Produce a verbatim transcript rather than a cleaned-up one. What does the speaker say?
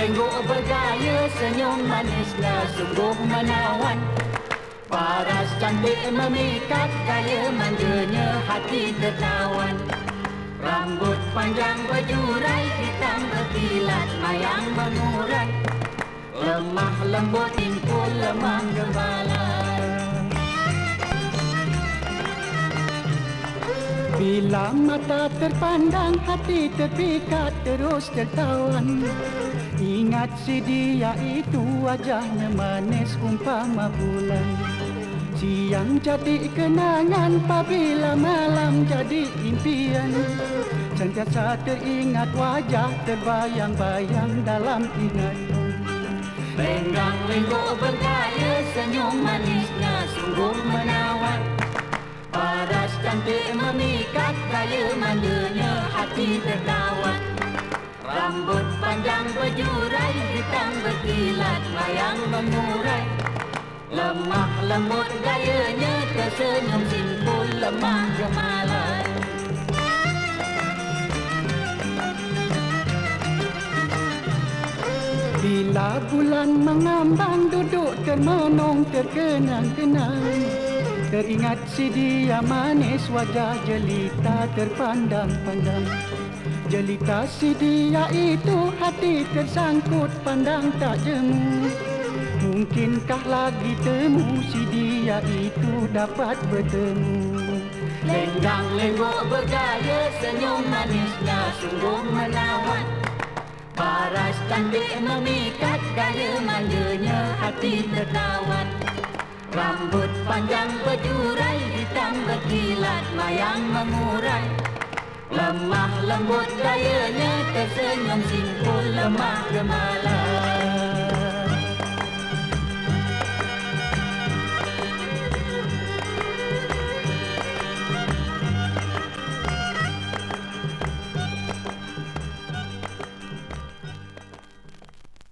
lenggok bergaya, senyum manisnya sungguh menawan. Paras cantik memikat, gaya manjanya hati tertawan. Rambut panjang berjurai, hitam berkilat, mayang mengurai. Lemah lembut timpul lemah gembala. Bila mata terpandang, hati terpikat terus tertawan. Ingat si dia itu, wajahnya manis umpama bulan. Siang jadi kenangan, apabila malam jadi impian. Sentiasa teringat wajah, terbayang-bayang dalam ingatan. Lenggang lenggok bergaya, senyum manisnya sungguh menawan. Paras cantik memikat, gaya manjanya hati tertawan. Rambut panjang berjurai, hitam berkilat, mayang mengurai. Lemah lembut gayanya, tersenyum simpul lemah gemalan. Bila bulan mengambang, duduk termenung terkenang-kenang. Teringat si dia manis, wajah jelita terpandang-pandang. Jelita si dia itu, hati tersangkut pandang tak jemu. Mungkinkah lagi temu si dia itu dapat bertemu. Lenggang lenggok bergaya, senyum manisnya sungguh menawan. Paras cantik memikat, gaya manjanya hati tertawan. Rambut panjang berjurai, hitam berkilat, mayang mengurai. Lemah lembut gayanya, tersenyum simpul lemah gemalan.